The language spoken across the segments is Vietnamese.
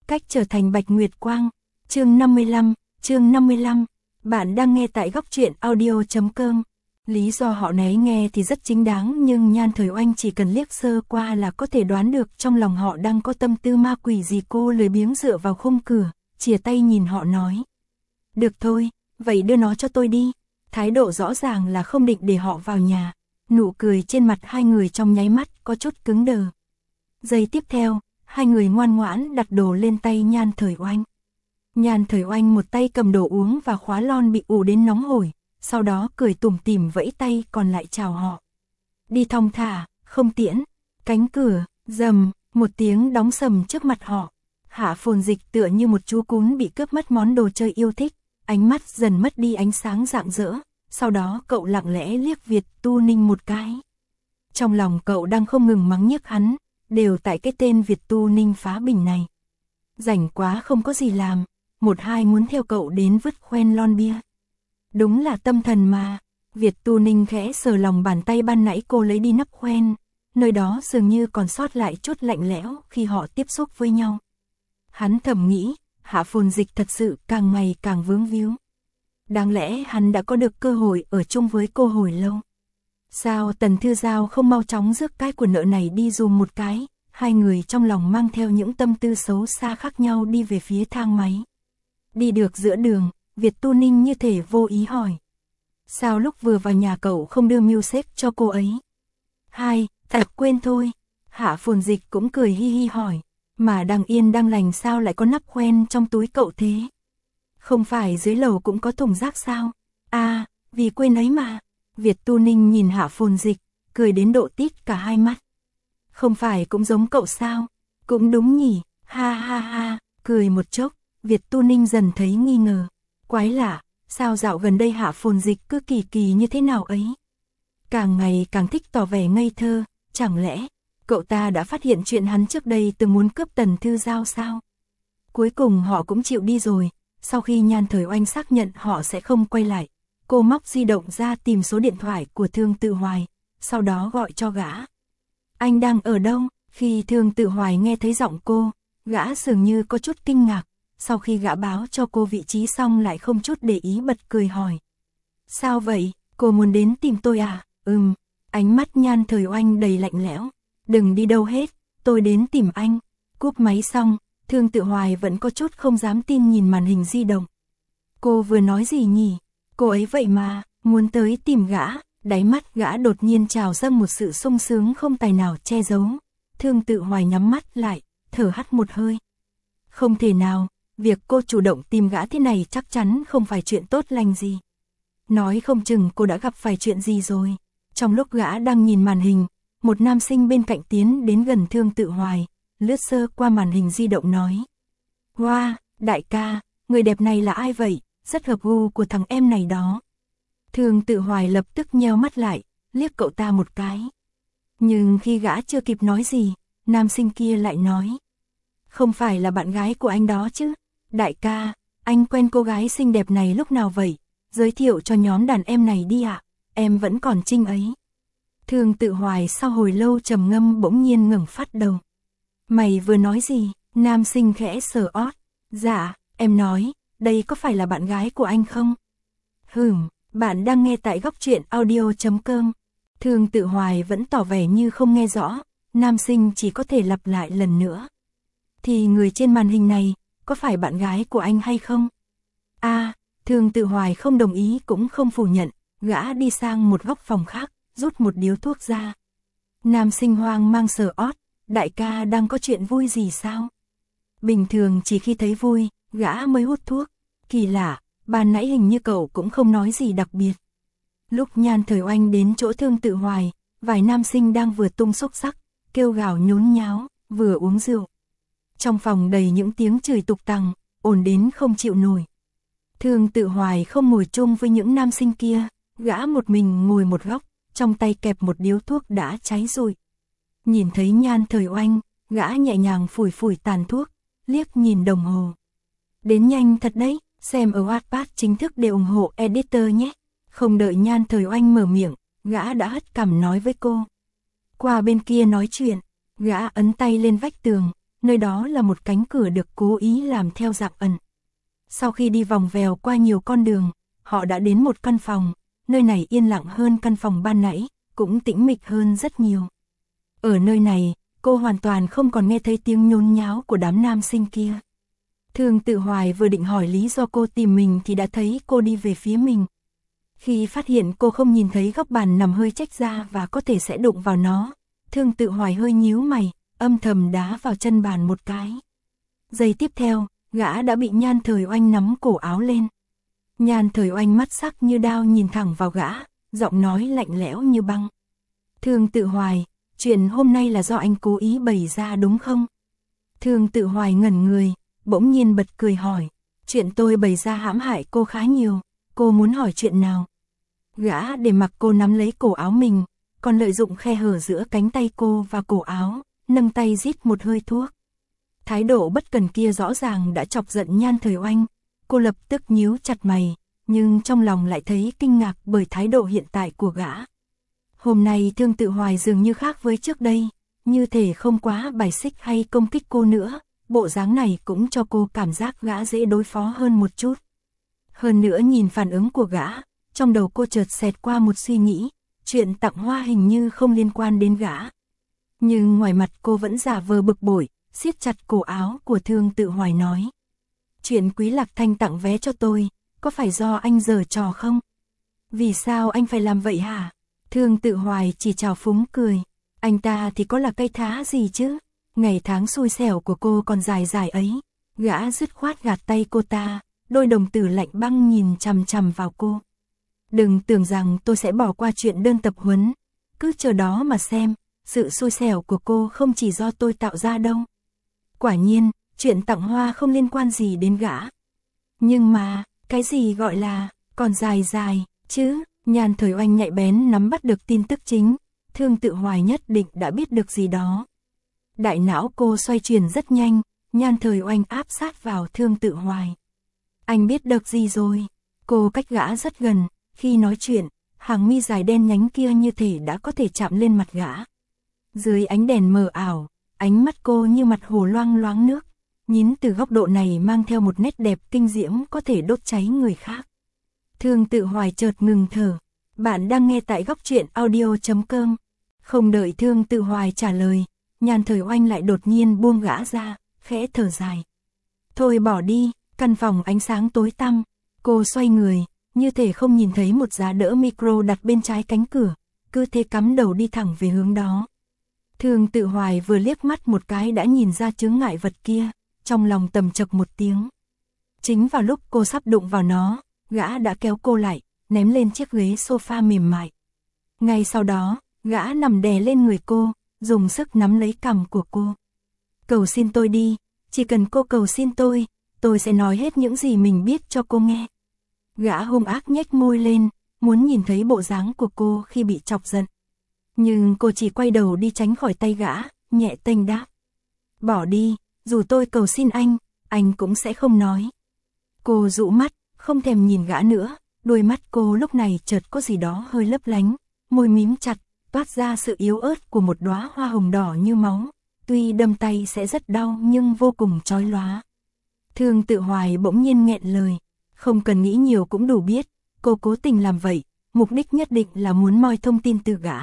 cách trở thành Bạch Nguyệt Quang. Chương 55, bạn đang nghe tại góc truyện audio.com. Lý do họ né nghe thì rất chính đáng, nhưng Nhan Thời Oanh chỉ cần liếc sơ qua là có thể đoán được trong lòng họ đang có tâm tư ma quỷ gì. Cô lười biếng dựa vào khung cửa, chìa tay nhìn họ nói. Được thôi, vậy đưa nó cho tôi đi. Thái độ rõ ràng là không định để họ vào nhà. Nụ cười trên mặt hai người trong nháy mắt có chút cứng đờ. Giây tiếp theo, hai người ngoan ngoãn đặt đồ lên tay Nhan Thời Oanh. Nhan Thời Oanh một tay cầm đồ uống và khóa lon bị ù đến nóng hổi, sau đó cười tủm tỉm vẫy tay còn lại chào họ. Đi thong thả, không tiễn. Cánh cửa, rầm, một tiếng đóng sầm trước mặt họ. Hạ Phồn Dịch tựa như một chú cún bị cướp mất món đồ chơi yêu thích, ánh mắt dần mất đi ánh sáng rạng rỡ, sau đó cậu lặng lẽ liếc Việt Tu Ninh một cái. Trong lòng cậu đang không ngừng mắng nhiếc hắn, đều tại cái tên Việt Tu Ninh phá bình này. Rảnh quá không có gì làm, một hai muốn theo cậu đến vứt khoen lon bia. Đúng là tâm thần mà. Việt Tu Ninh khẽ sờ lòng bàn tay ban nãy cô lấy đi nắp khoen, nơi đó dường như còn sót lại chút lạnh lẽo khi họ tiếp xúc với nhau. Hắn thầm nghĩ, Hạ Phồn Dịch thật sự càng ngày càng vướng víu. Đáng lẽ hắn đã có được cơ hội ở chung với cô hồi lâu. Sao Tần Thư Giao không mau chóng rước cái của nợ này đi dùm một cái? Hai người trong lòng mang theo những tâm tư xấu xa khác nhau đi về phía thang máy. Đi được giữa đường, Việt Tu Ninh như thể vô ý hỏi. Sao lúc vừa vào nhà cậu không đưa mưu xếp cho cô ấy? Thật quên thôi. Hạ Phồn Dịch cũng cười hi hi hỏi. Mà đang yên đang lành sao lại có nắp khoen trong túi cậu thế? Không phải dưới lầu cũng có thùng rác sao? À, vì quên ấy mà. Việt Tu Ninh nhìn Hạ Phồn Dịch, cười đến độ tít cả hai mắt. Không phải cũng giống cậu sao? Cũng đúng nhỉ, ha ha ha, cười một chốc, Việt Tu Ninh dần thấy nghi ngờ. Quái lạ, sao dạo gần đây Hạ Phồn Dịch cứ kỳ kỳ như thế nào ấy? Càng ngày càng thích tỏ vẻ ngây thơ, chẳng lẽ cậu ta đã phát hiện chuyện hắn trước đây từng muốn cướp Tần Thư Giao sao? Cuối cùng họ cũng chịu đi rồi, sau khi Nhan Thời Oanh xác nhận họ sẽ không quay lại. Cô móc di động ra tìm số điện thoại của Thương Tự Hoài, sau đó gọi cho gã. Anh đang ở đâu? Khi Thương Tự Hoài nghe thấy giọng cô, gã dường như có chút kinh ngạc, sau khi gã báo cho cô vị trí xong lại không chút để ý bật cười hỏi. Sao vậy? Cô muốn đến tìm tôi à? Ánh mắt Nhan Thời Oanh đầy lạnh lẽo. Đừng đi đâu hết, tôi đến tìm anh. Cúp máy xong, Thương Tự Hoài vẫn có chút không dám tin nhìn màn hình di động. Cô vừa nói gì nhỉ? Cô ấy vậy mà, muốn tới tìm gã. Đáy mắt gã đột nhiên trào dâng một sự sung sướng không tài nào che giấu. Thương Tự Hoài nhắm mắt lại, thở hắt một hơi. Không thể nào, việc cô chủ động tìm gã thế này chắc chắn không phải chuyện tốt lành gì. Nói không chừng cô đã gặp phải chuyện gì rồi. Trong lúc gã đang nhìn màn hình, một nam sinh bên cạnh tiến đến gần Thương Tự Hoài, lướt sơ qua màn hình di động nói. Wow, đại ca, người đẹp này là ai vậy? Rất hợp gu của thằng em này đó. Thương Tự Hoài lập tức nheo mắt lại, liếc cậu ta một cái. Nhưng khi gã chưa kịp nói gì, nam sinh kia lại nói. Không phải là bạn gái của anh đó chứ? Đại ca, anh quen cô gái xinh đẹp này lúc nào vậy? Giới thiệu cho nhóm đàn em này đi ạ, em vẫn còn trinh ấy. Thương Tự Hoài sau hồi lâu trầm ngâm bỗng nhiên ngẩng phát đầu. Mày vừa nói gì? Nam sinh khẽ sờ ót. Dạ, em nói, đây có phải là bạn gái của anh không? Bạn đang nghe tại góc truyện audio.com. Thương Tự Hoài vẫn tỏ vẻ như không nghe rõ, nam sinh chỉ có thể lặp lại lần nữa. Thì người trên màn hình này, có phải bạn gái của anh hay không? Thương Tự Hoài không đồng ý cũng không phủ nhận, gã đi sang một góc phòng khác, rút một điếu thuốc ra. Nam sinh hoang mang sờ ót, đại ca đang có chuyện vui gì sao? Bình thường chỉ khi thấy vui, gã mới hút thuốc. Kỳ lạ, ban nãy hình như cậu cũng không nói gì đặc biệt. Lúc Nhan Thời Oanh đến chỗ Thương Tự Hoài, vài nam sinh đang vừa tung xúc sắc, kêu gào nhốn nháo, vừa uống rượu. Trong phòng đầy những tiếng chửi tục tằng, ồn đến không chịu nổi. Thương Tự Hoài không ngồi chung với những nam sinh kia, gã một mình ngồi một góc, trong tay kẹp một điếu thuốc đã cháy rụi. Nhìn thấy Nhan Thời Oanh, gã nhẹ nhàng phủi phủi tàn thuốc, liếc nhìn đồng hồ. Đến nhanh thật đấy, xem ở Wattpad chính thức để ủng hộ editor nhé. Không đợi Nhan Thời Oanh mở miệng, gã đã hất cằm nói với cô. Qua bên kia nói chuyện, gã ấn tay lên vách tường, nơi đó là một cánh cửa được cố ý làm theo dạng ẩn. Sau khi đi vòng vèo qua nhiều con đường, họ đã đến một căn phòng, nơi này yên lặng hơn căn phòng ban nãy, cũng tĩnh mịch hơn rất nhiều. Ở nơi này, cô hoàn toàn không còn nghe thấy tiếng nhốn nháo của đám nam sinh kia. Thương Tự Hoài vừa định hỏi lý do cô tìm mình thì đã thấy cô đi về phía mình. Khi phát hiện cô không nhìn thấy góc bàn nằm hơi chếch ra và có thể sẽ đụng vào nó, Thương Tự Hoài hơi nhíu mày, âm thầm đá vào chân bàn một cái. Giây tiếp theo, gã đã bị Nhan Thời Oanh nắm cổ áo lên. Nhan Thời Oanh mắt sắc như đao nhìn thẳng vào gã, giọng nói lạnh lẽo như băng. Thương Tự Hoài, chuyện hôm nay là do anh cố ý bày ra đúng không? Thương Tự Hoài ngẩn người, bỗng nhiên bật cười hỏi. Chuyện tôi bày ra hãm hại cô khá nhiều, cô muốn hỏi chuyện nào? Gã để mặc cô nắm lấy cổ áo mình, còn lợi dụng khe hở giữa cánh tay cô và cổ áo, nâng tay rít một hơi thuốc. Thái độ bất cần kia rõ ràng đã chọc giận Nhan Thời Oanh, cô lập tức nhíu chặt mày, nhưng trong lòng lại thấy kinh ngạc bởi thái độ hiện tại của gã. Hôm nay Thương Tự Hoài dường như khác với trước đây, như thể không quá bài xích hay công kích cô nữa, bộ dáng này cũng cho cô cảm giác gã dễ đối phó hơn một chút. Hơn nữa nhìn phản ứng của gã, trong đầu cô chợt xẹt qua một suy nghĩ, chuyện tặng hoa hình như không liên quan đến gã. Nhưng ngoài mặt cô vẫn giả vờ bực bội, siết chặt cổ áo của Thương Tự Hoài nói. Chuyện Quý Lạc Thanh tặng vé cho tôi, có phải do anh giở trò không? Vì sao anh phải làm vậy hả? Thương Tự Hoài chỉ trào phúng cười. Anh ta thì có là cây thá gì chứ? Ngày tháng xui xẻo của cô còn dài dài ấy. Gã dứt khoát gạt tay cô ta, đôi đồng tử lạnh băng nhìn chằm chằm vào cô. Đừng tưởng rằng tôi sẽ bỏ qua chuyện đơn tập huấn. Cứ chờ đó mà xem, sự xui xẻo của cô không chỉ do tôi tạo ra đâu. Quả nhiên, chuyện tặng hoa không liên quan gì đến gã. Nhưng mà, cái gì gọi là, còn dài dài, chứ? Nhan Thời Oanh nhạy bén nắm bắt được tin tức chính, Thương Tự Hoài nhất định đã biết được gì đó. Đại não cô xoay chuyển rất nhanh, Nhan Thời Oanh áp sát vào Thương Tự Hoài. Anh biết được gì rồi? Cô cách gã rất gần, khi nói chuyện, hàng mi dài đen nhánh kia như thể đã có thể chạm lên mặt gã. Dưới ánh đèn mờ ảo, ánh mắt cô như mặt hồ loang loáng nước, nhìn từ góc độ này mang theo một nét đẹp kinh diễm có thể đốt cháy người khác. Thương Tự Hoài chợt ngừng thở. Bạn đang nghe tại góc truyện audio.com. Không đợi Thương Tự Hoài trả lời, Nhan Thời Oanh lại đột nhiên buông gã ra, khẽ thở dài. Thôi bỏ đi, căn phòng ánh sáng tối tăm. Cô xoay người, như thể không nhìn thấy một giá đỡ micro đặt bên trái cánh cửa, cứ thế cắm đầu đi thẳng về hướng đó. Thương Tự Hoài vừa liếc mắt một cái đã nhìn ra chướng ngại vật kia, trong lòng tầm chậc một tiếng. Chính vào lúc cô sắp đụng vào nó, gã đã kéo cô lại, ném lên chiếc ghế sofa mềm mại. Ngay sau đó, gã nằm đè lên người cô, dùng sức nắm lấy cằm của cô. Cầu xin tôi đi, chỉ cần cô cầu xin tôi sẽ nói hết những gì mình biết cho cô nghe. Gã hung ác nhếch môi lên, muốn nhìn thấy bộ dáng của cô khi bị chọc giận. Nhưng cô chỉ quay đầu đi tránh khỏi tay gã, nhẹ tênh đáp. Bỏ đi, dù tôi cầu xin anh cũng sẽ không nói. Cô dụ mắt, không thèm nhìn gã nữa, đôi mắt cô lúc này chợt có gì đó hơi lấp lánh, môi mím chặt, toát ra sự yếu ớt của một đóa hoa hồng đỏ như máu, tuy đâm tay sẽ rất đau nhưng vô cùng chói lóa. Thương Tự Hoài bỗng nhiên nghẹn lời, không cần nghĩ nhiều cũng đủ biết, cô cố tình làm vậy, mục đích nhất định là muốn moi thông tin từ gã.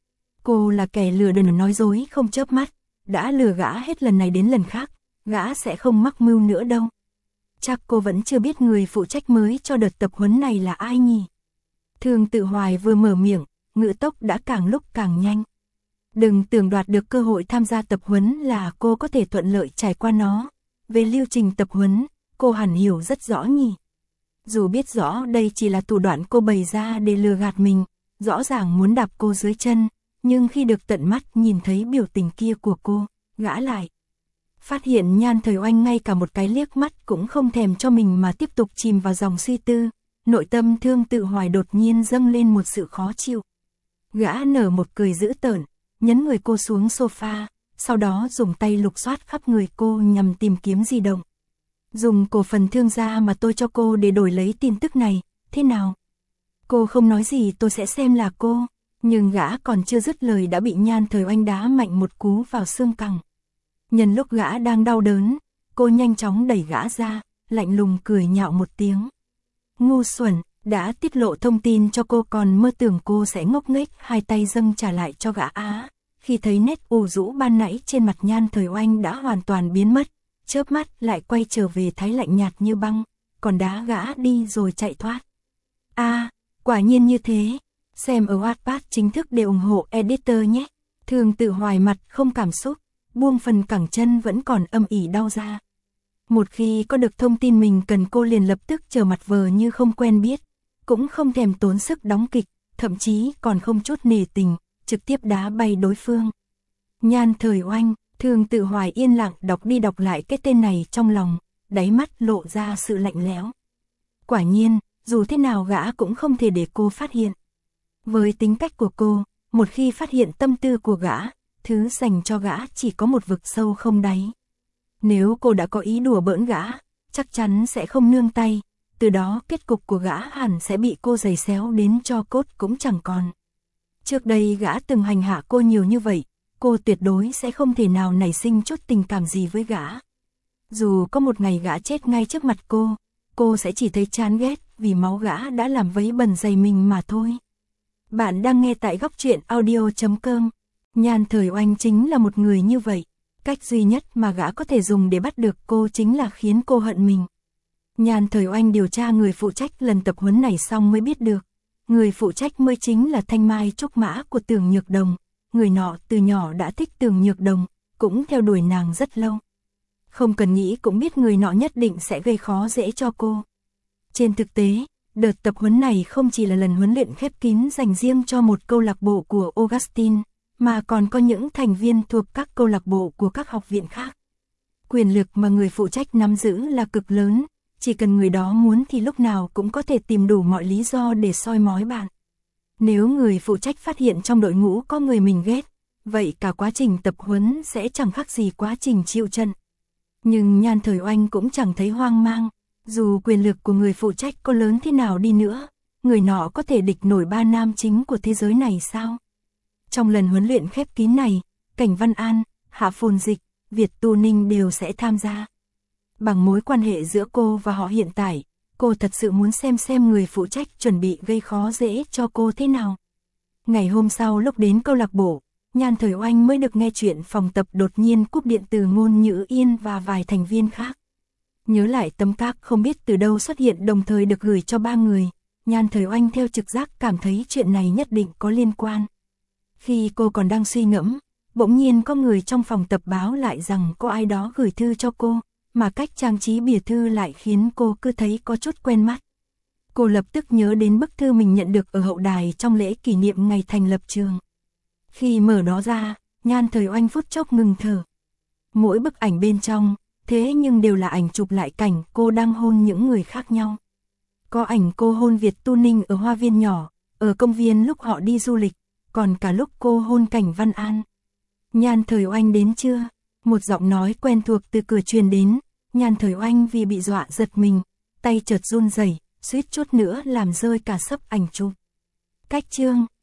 Cô là kẻ lừa đần nói dối không chớp mắt, đã lừa gã hết lần này đến lần khác, gã sẽ không mắc mưu nữa đâu. Chắc cô vẫn chưa biết người phụ trách mới cho đợt tập huấn này là ai nhỉ? Thương Tự Hoài vừa mở miệng, ngữ tốc đã càng lúc càng nhanh. Đừng tưởng đoạt được cơ hội tham gia tập huấn là cô có thể thuận lợi trải qua nó. Về lưu trình tập huấn, cô hẳn hiểu rất rõ nhỉ. Dù biết rõ đây chỉ là thủ đoạn cô bày ra để lừa gạt mình, rõ ràng muốn đạp cô dưới chân, nhưng khi được tận mắt nhìn thấy biểu tình kia của cô, gã lại phát hiện Nhan Thời Oanh ngay cả một cái liếc mắt cũng không thèm cho mình mà tiếp tục chìm vào dòng suy tư, nội tâm Thương Tự Hoài đột nhiên dâng lên một sự khó chịu. Gã nở một cười dữ tợn, nhấn người cô xuống sofa, sau đó dùng tay lục soát khắp người cô nhằm tìm kiếm di động. Dùng cổ phần Thương gia mà tôi cho cô để đổi lấy tin tức này, thế nào? Cô không nói gì tôi sẽ xem là cô, nhưng gã còn chưa dứt lời đã bị Nhan Thời Oanh đá mạnh một cú vào xương cẳng. Nhân lúc gã đang đau đớn, cô nhanh chóng đẩy gã ra, lạnh lùng cười nhạo một tiếng. Ngu xuẩn, đã tiết lộ thông tin cho cô còn mơ tưởng cô sẽ ngốc nghếch hai tay dâng trả lại cho gã á. Khi thấy nét ủ rũ ban nãy trên mặt Nhan Thời Oanh đã hoàn toàn biến mất, chớp mắt lại quay trở về thái lạnh nhạt như băng, còn đá gã đi rồi chạy thoát. Quả nhiên như thế. Xem ở Wattpad chính thức để ủng hộ editor nhé. Thường Tự Hoài mặt không cảm xúc, buông phần cẳng chân vẫn còn âm ỉ đau ra. Một khi có được thông tin mình cần cô liền lập tức trở mặt vờ như không quen biết, cũng không thèm tốn sức đóng kịch, thậm chí còn không chút nể tình, trực tiếp đá bay đối phương. Nhan Thời Oanh, Thường Tự Hoài yên lặng đọc đi đọc lại cái tên này trong lòng, đáy mắt lộ ra sự lạnh lẽo. Quả nhiên, dù thế nào gã cũng không thể để cô phát hiện. Với tính cách của cô, một khi phát hiện tâm tư của gã, thứ dành cho gã chỉ có một vực sâu không đáy. Nếu cô đã có ý đùa bỡn gã, chắc chắn sẽ không nương tay, từ đó kết cục của gã hẳn sẽ bị cô giày xéo đến tro cốt cũng chẳng còn. Trước đây gã từng hành hạ cô nhiều như vậy, cô tuyệt đối sẽ không thể nào nảy sinh chút tình cảm gì với gã. Dù có một ngày gã chết ngay trước mặt cô sẽ chỉ thấy chán ghét vì máu gã đã làm vấy bẩn giày mình mà thôi. Bạn đang nghe tại Góc Truyện Audio.com. Nhan Thời Oanh chính là một người như vậy. Cách duy nhất mà gã có thể dùng để bắt được cô chính là khiến cô hận mình. Nhan Thời Oanh điều tra người phụ trách lần tập huấn này xong mới biết được. Người phụ trách mới chính là Thanh Mai Trúc Mã của Tưởng Nhược Đồng. Người nọ từ nhỏ đã thích Tưởng Nhược Đồng, cũng theo đuổi nàng rất lâu. Không cần nghĩ cũng biết người nọ nhất định sẽ gây khó dễ cho cô. Trên thực tế, đợt tập huấn này không chỉ là lần huấn luyện khép kín dành riêng cho một câu lạc bộ của Augustine, mà còn có những thành viên thuộc các câu lạc bộ của các học viện khác. Quyền lực mà người phụ trách nắm giữ là cực lớn, chỉ cần người đó muốn thì lúc nào cũng có thể tìm đủ mọi lý do để soi mói bạn. Nếu người phụ trách phát hiện trong đội ngũ có người mình ghét, vậy cả quá trình tập huấn sẽ chẳng khác gì quá trình chịu trận. Nhưng Nhan Thời Oanh cũng chẳng thấy hoang mang, dù quyền lực của người phụ trách có lớn thế nào đi nữa, người nọ có thể địch nổi ba nam chính của thế giới này sao? Trong lần huấn luyện khép kín này, Cảnh Văn An, Hạ Phồn Dịch, Việt Tu Ninh đều sẽ tham gia. Bằng mối quan hệ giữa cô và họ hiện tại, cô thật sự muốn xem người phụ trách chuẩn bị gây khó dễ cho cô thế nào. Ngày hôm sau lúc đến câu lạc bộ, Nhan Thời Oanh mới được nghe chuyện phòng tập đột nhiên cúp điện từ Ngôn Nhữ Yên và vài thành viên khác. Nhớ lại tấm các không biết từ đâu xuất hiện đồng thời được gửi cho ba người, Nhan Thời Oanh theo trực giác cảm thấy chuyện này nhất định có liên quan. Khi cô còn đang suy ngẫm, bỗng nhiên có người trong phòng tập báo lại rằng có ai đó gửi thư cho cô, mà cách trang trí bìa thư lại khiến cô cứ thấy có chút quen mắt. Cô lập tức nhớ đến bức thư mình nhận được ở hậu đài trong lễ kỷ niệm ngày thành lập trường. Khi mở nó ra, Nhan Thời Oanh phút chốc ngừng thở. Mỗi bức ảnh bên trong, thế nhưng đều là ảnh chụp lại cảnh cô đang hôn những người khác nhau. Có ảnh cô hôn Việt Tu Ninh ở hoa viên nhỏ, ở công viên lúc họ đi du lịch, còn cả lúc cô hôn Cảnh Văn An. Nhan Thời Oanh đến chưa? Một giọng nói quen thuộc từ cửa truyền đến, Nhan Thời Oanh vì bị dọa giật mình, tay chợt run rẩy, suýt chút nữa làm rơi cả xấp ảnh chụp. Cách chương